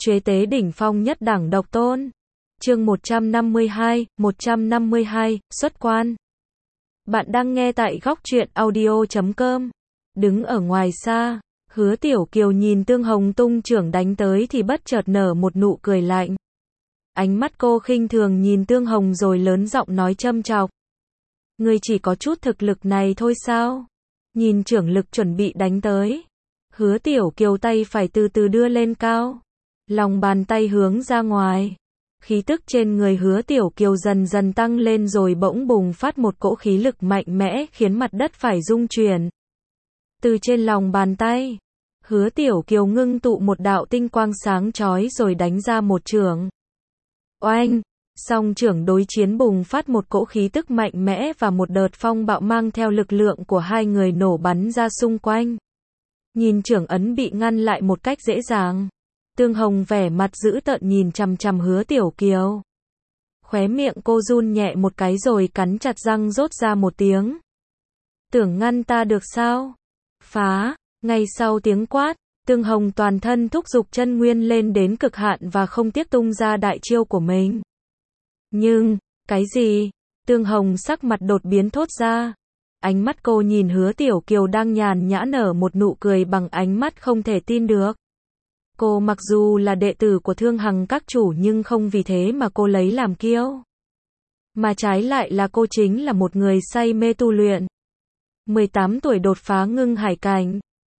Chế tế đỉnh phong nhất đẳng độc tôn. Chương 152, xuất quan. Bạn đang nghe tại góc truyện audio.com. Đứng ở ngoài xa, Hứa Tiểu Kiều nhìn Tương Hồng tung trưởng đánh tới thì bất chợt nở một nụ cười lạnh. Ánh mắt cô khinh thường nhìn Tương Hồng rồi lớn giọng nói châm chọc. Ngươi chỉ có chút thực lực này thôi sao? Nhìn trưởng lực chuẩn bị đánh tới. Hứa Tiểu Kiều tay phải từ từ đưa lên cao. Lòng bàn tay hướng ra ngoài. Khí tức trên người Hứa Tiểu Kiều dần dần tăng lên rồi bỗng bùng phát một cỗ khí lực mạnh mẽ khiến mặt đất phải rung chuyển. Từ trên lòng bàn tay, Hứa Tiểu Kiều ngưng tụ một đạo tinh quang sáng chói rồi đánh ra một chưởng. Oanh! Song chưởng đối chiến bùng phát một cỗ khí tức mạnh mẽ và một đợt phong bạo mang theo lực lượng của hai người nổ bắn ra xung quanh. Nhìn chưởng ấn bị ngăn lại một cách dễ dàng. Tương Hồng vẻ mặt dữ tợn nhìn chằm chằm Hứa Tiểu Kiều. Khóe miệng cô run nhẹ một cái rồi cắn chặt răng rốt ra một tiếng. Tưởng ngăn ta được sao? Phá! Ngay sau tiếng quát, Tương Hồng toàn thân thúc giục chân nguyên lên đến cực hạn và không tiếc tung ra đại chiêu của mình. Nhưng, cái gì? Tương Hồng sắc mặt đột biến thốt ra. Ánh mắt cô nhìn Hứa Tiểu Kiều đang nhàn nhã nở một nụ cười bằng ánh mắt không thể tin được. Cô mặc dù là đệ tử của Thương Hằng các chủ nhưng không vì thế mà cô lấy làm kiêu. Mà trái lại là cô chính là một người say mê tu luyện. 18 tuổi đột phá ngưng hải cảnh.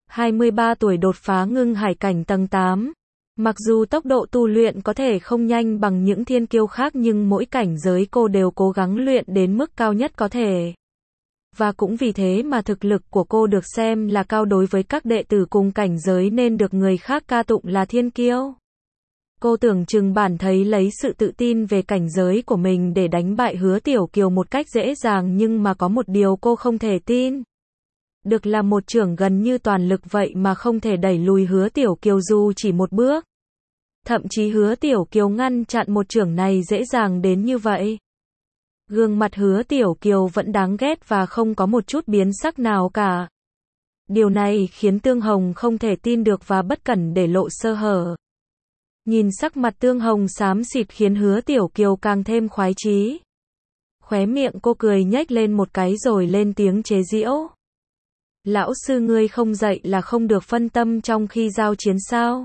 23 tuổi đột phá ngưng hải cảnh tầng 8. Mặc dù tốc độ tu luyện có thể không nhanh bằng những thiên kiêu khác nhưng mỗi cảnh giới cô đều cố gắng luyện đến mức cao nhất có thể. Và cũng vì thế mà thực lực của cô được xem là cao đối với các đệ tử cùng cảnh giới nên được người khác ca tụng là thiên kiêu. Cô tưởng chừng bản thấy lấy sự tự tin về cảnh giới của mình để đánh bại Hứa Tiểu Kiều một cách dễ dàng nhưng mà có một điều cô không thể tin. Được là một chưởng gần như toàn lực vậy mà không thể đẩy lùi Hứa Tiểu Kiều dù chỉ một bước. Thậm chí Hứa Tiểu Kiều ngăn chặn một chưởng này dễ dàng đến như vậy. Gương mặt Hứa Tiểu Kiều vẫn đáng ghét và không có một chút biến sắc nào cả. Điều này khiến Tương Hồng không thể tin được và bất cẩn để lộ sơ hở. Nhìn sắc mặt Tương Hồng xám xịt khiến Hứa Tiểu Kiều càng thêm khoái chí. Khóe miệng cô cười nhếch lên một cái rồi lên tiếng chế giễu. Lão sư ngươi không dạy là không được phân tâm trong khi giao chiến sao?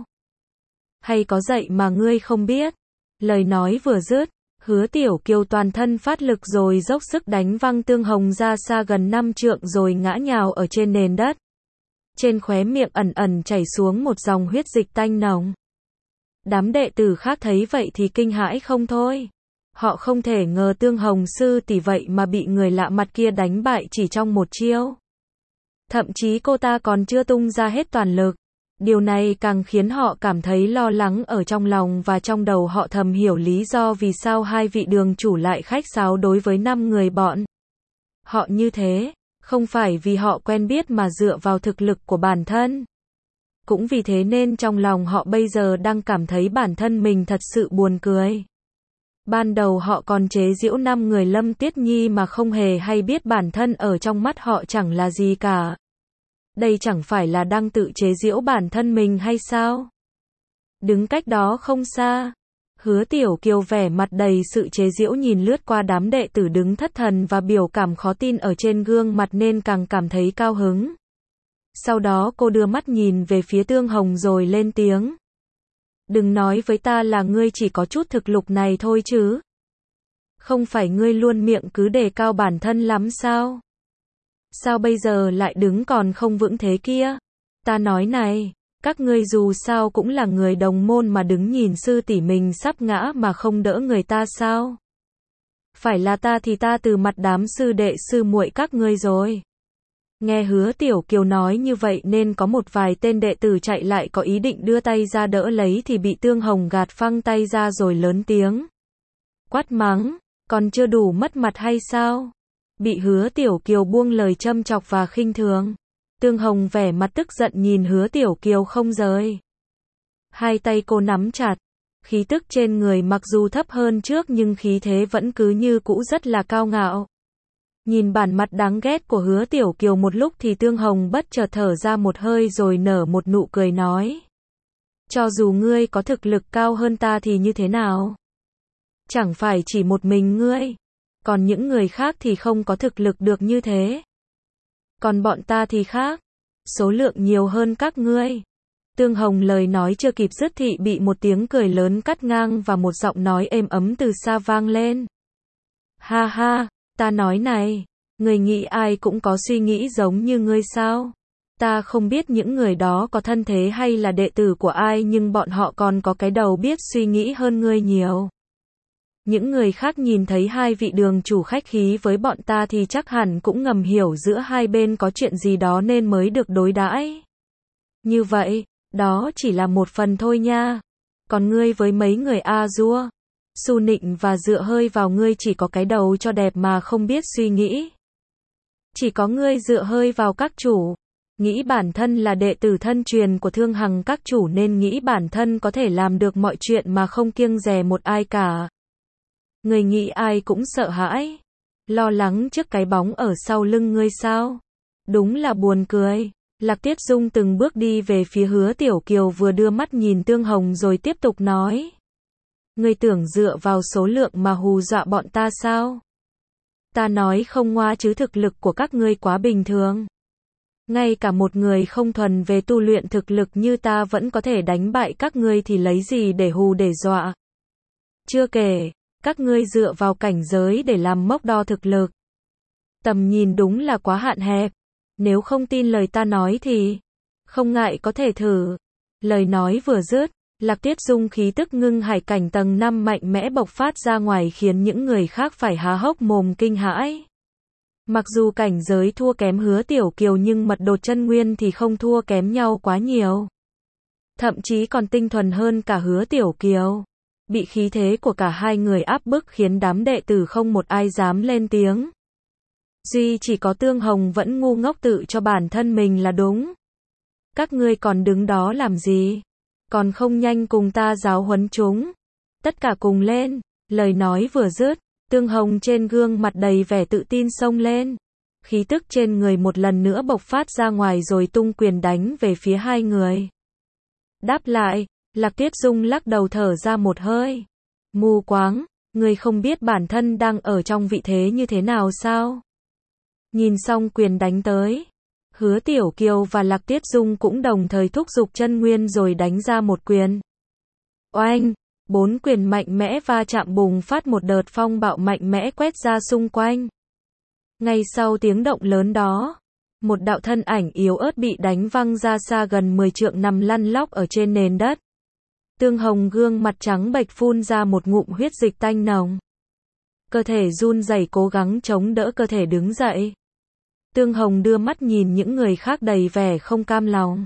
Hay có dạy mà ngươi không biết? Lời nói vừa dứt, Hứa Tiểu Kiều toàn thân phát lực rồi dốc sức đánh văng Tương Hồng ra xa gần 5 trượng rồi ngã nhào ở trên nền đất. Trên khóe miệng ẩn ẩn chảy xuống một dòng huyết dịch tanh nồng. Đám đệ tử khác thấy vậy thì kinh hãi không thôi. Họ không thể ngờ Tương Hồng sư tỷ vậy mà bị người lạ mặt kia đánh bại chỉ trong một chiêu. Thậm chí cô ta còn chưa tung ra hết toàn lực. Điều này càng khiến họ cảm thấy lo lắng ở trong lòng và trong đầu họ thầm hiểu lý do vì sao hai vị đường chủ lại khách sáo đối với 5 người bọn. Họ như thế, không phải vì họ quen biết mà dựa vào thực lực của bản thân. Cũng vì thế nên trong lòng họ bây giờ đang cảm thấy bản thân mình thật sự buồn cười. Ban đầu họ còn chế giễu 5 người Lâm Tuyết Nhi mà không hề hay biết bản thân ở trong mắt họ chẳng là gì cả. Đây chẳng phải là đang tự chế giễu bản thân mình hay sao? Đứng cách đó không xa, Hứa Tiểu Kiều vẻ mặt đầy sự chế giễu nhìn lướt qua đám đệ tử đứng thất thần và biểu cảm khó tin ở trên gương mặt nên càng cảm thấy cao hứng. Sau đó cô đưa mắt nhìn về phía Tương Hồng rồi lên tiếng. Đừng nói với ta là ngươi chỉ có chút thực lực này thôi chứ. Không phải ngươi luôn miệng cứ đề cao bản thân lắm sao? Sao bây giờ lại đứng còn không vững thế kia? Ta nói này, các ngươi dù sao cũng là người đồng môn mà đứng nhìn sư tỷ mình sắp ngã mà không đỡ người ta sao? Phải là ta thì ta từ mặt đám sư đệ sư muội các ngươi rồi. Nghe Hứa Tiểu Kiều nói như vậy nên có một vài tên đệ tử chạy lại có ý định đưa tay ra đỡ lấy thì bị Tương Hồng gạt phăng tay ra rồi lớn tiếng quát mắng, còn chưa đủ mất mặt hay sao? Bị Hứa Tiểu Kiều buông lời châm chọc và khinh thường. Tương Hồng vẻ mặt tức giận nhìn Hứa Tiểu Kiều không rời. Hai tay cô nắm chặt. Khí tức trên người mặc dù thấp hơn trước nhưng khí thế vẫn cứ như cũ rất là cao ngạo. Nhìn bản mặt đáng ghét của Hứa Tiểu Kiều một lúc thì Tương Hồng bất chợt thở ra một hơi rồi nở một nụ cười nói. Cho dù ngươi có thực lực cao hơn ta thì như thế nào? Chẳng phải chỉ một mình ngươi, còn những người khác thì không có thực lực được như thế. Còn bọn ta thì khác, số lượng nhiều hơn các ngươi. Tương Hồng lời nói chưa kịp dứt thì bị một tiếng cười lớn cắt ngang và một giọng nói êm ấm từ xa vang lên. Ha ha, ta nói này, người nghĩ ai cũng có suy nghĩ giống như ngươi sao? Ta không biết những người đó có thân thế hay là đệ tử của ai nhưng bọn họ còn có cái đầu biết suy nghĩ hơn ngươi nhiều. Những người khác nhìn thấy hai vị đường chủ khách khí với bọn ta thì chắc hẳn cũng ngầm hiểu giữa hai bên có chuyện gì đó nên mới được đối đãi như vậy, đó chỉ là một phần thôi nha. Còn ngươi với mấy người A-dua, Su Nịnh và dựa hơi vào ngươi chỉ có cái đầu cho đẹp mà không biết suy nghĩ. Chỉ có ngươi dựa hơi vào các chủ, nghĩ bản thân là đệ tử thân truyền của Thương Hằng các chủ nên nghĩ bản thân có thể làm được mọi chuyện mà không kiêng dè một ai cả. Người nghĩ ai cũng sợ hãi, lo lắng trước cái bóng ở sau lưng ngươi sao? Đúng là buồn cười. Lạc Tiết Dung từng bước đi về phía Hứa Tiểu Kiều vừa đưa mắt nhìn Tương Hồng rồi tiếp tục nói. Ngươi tưởng dựa vào số lượng mà hù dọa bọn ta sao? Ta nói không ngoa chứ thực lực của các ngươi quá bình thường. Ngay cả một người không thuần về tu luyện thực lực như ta vẫn có thể đánh bại các ngươi thì lấy gì để hù để dọa? Chưa kể, các ngươi dựa vào cảnh giới để làm mốc đo thực lực. Tầm nhìn đúng là quá hạn hẹp. Nếu không tin lời ta nói thì không ngại có thể thử. Lời nói vừa dứt, Lạc Tiết Dung khí tức ngưng hải cảnh tầng 5 mạnh mẽ bộc phát ra ngoài khiến những người khác phải há hốc mồm kinh hãi. Mặc dù cảnh giới thua kém Hứa Tiểu Kiều nhưng mật đột chân nguyên thì không thua kém nhau quá nhiều. Thậm chí còn tinh thuần hơn cả Hứa Tiểu Kiều. Bị khí thế của cả hai người áp bức khiến đám đệ tử không một ai dám lên tiếng. Duy chỉ có Tương Hồng vẫn ngu ngốc tự cho bản thân mình là đúng. Các ngươi còn đứng đó làm gì? Còn không nhanh cùng ta giáo huấn chúng. Tất cả cùng lên. Lời nói vừa dứt, Tương Hồng trên gương mặt đầy vẻ tự tin xông lên. Khí tức trên người một lần nữa bộc phát ra ngoài rồi tung quyền đánh về phía hai người. Đáp lại, Lạc Tiết Dung lắc đầu thở ra một hơi. Mù quáng, ngươi không biết bản thân đang ở trong vị thế như thế nào sao? Nhìn xong quyền đánh tới, Hứa Tiểu Kiều và Lạc Tiết Dung cũng đồng thời thúc giục chân nguyên rồi đánh ra một quyền. Oanh, 4 quyền mạnh mẽ va chạm bùng phát một đợt phong bạo mạnh mẽ quét ra xung quanh. Ngay sau tiếng động lớn đó, một đạo thân ảnh yếu ớt bị đánh văng ra xa gần 10 trượng nằm lăn lóc ở trên nền đất. Tương Hồng gương mặt trắng bệch phun ra một ngụm huyết dịch tanh nồng. Cơ thể run rẩy cố gắng chống đỡ cơ thể đứng dậy. Tương Hồng đưa mắt nhìn những người khác đầy vẻ không cam lòng.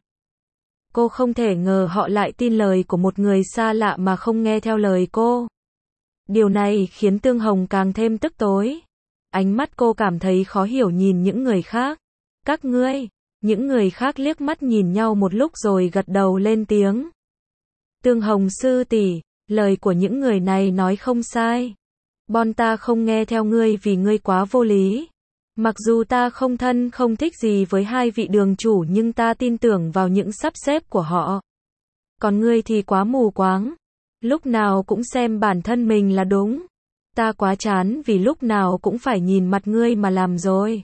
Cô không thể ngờ họ lại tin lời của một người xa lạ mà không nghe theo lời cô. Điều này khiến Tương Hồng càng thêm tức tối. Ánh mắt cô cảm thấy khó hiểu nhìn những người khác. Các ngươi, những người khác liếc mắt nhìn nhau một lúc rồi gật đầu lên tiếng. Tương Hồng sư tỷ, lời của những người này nói không sai. Bọn ta không nghe theo ngươi vì ngươi quá vô lý. Mặc dù ta không thân không thích gì với hai vị đường chủ nhưng ta tin tưởng vào những sắp xếp của họ. Còn ngươi thì quá mù quáng. Lúc nào cũng xem bản thân mình là đúng. Ta quá chán vì lúc nào cũng phải nhìn mặt ngươi mà làm rồi.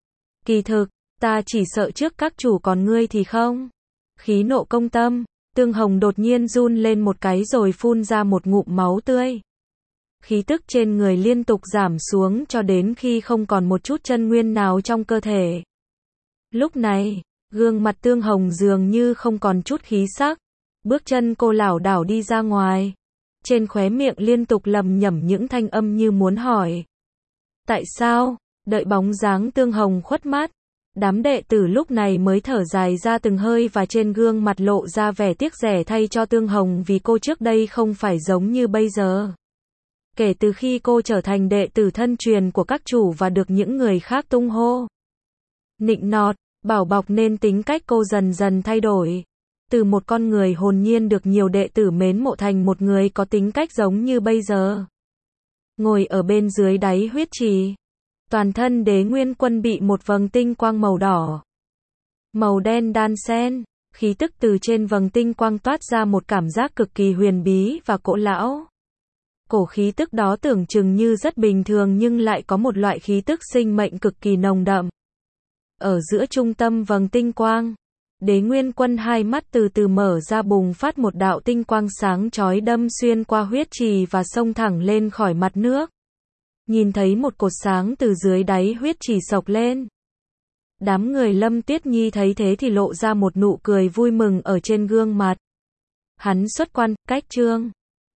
Kỳ thực, ta chỉ sợ trước các chủ còn ngươi thì không. Khí nộ công tâm, Tương Hồng đột nhiên run lên một cái rồi phun ra một ngụm máu tươi. Khí tức trên người liên tục giảm xuống cho đến khi không còn một chút chân nguyên nào trong cơ thể. Lúc này, gương mặt Tương Hồng dường như không còn chút khí sắc. Bước chân cô lảo đảo đi ra ngoài. Trên khóe miệng liên tục lẩm nhẩm những thanh âm như muốn hỏi. Tại sao? Đợi bóng dáng Tương Hồng khuất mắt. Đám đệ tử lúc này mới thở dài ra từng hơi và trên gương mặt lộ ra vẻ tiếc rẻ thay cho Tương Hồng vì cô trước đây không phải giống như bây giờ. Kể từ khi cô trở thành đệ tử thân truyền của các chủ và được những người khác tung hô nịnh nọt, bảo bọc nên tính cách cô dần dần thay đổi. Từ một con người hồn nhiên được nhiều đệ tử mến mộ thành một người có tính cách giống như bây giờ. Ngồi ở bên dưới đáy huyết trì, toàn thân Đế Nguyên Quân bị một vầng tinh quang màu đỏ, màu đen đan xen, Khí tức từ trên vầng tinh quang toát ra một cảm giác cực kỳ huyền bí và cổ lão. Cổ khí tức đó tưởng chừng như rất bình thường nhưng lại có một loại khí tức sinh mệnh cực kỳ nồng đậm. Ở giữa trung tâm vầng tinh quang, Đế Nguyên Quân hai mắt từ từ mở ra, bùng phát một đạo tinh quang sáng chói đâm xuyên qua huyết trì và xông thẳng lên khỏi mặt nước. Nhìn thấy một cột sáng từ dưới đáy huyết trì xộc lên. Đám người Lâm Tuyết Nhi thấy thế thì lộ ra một nụ cười vui mừng ở trên gương mặt. Hắn xuất quan, cách Trương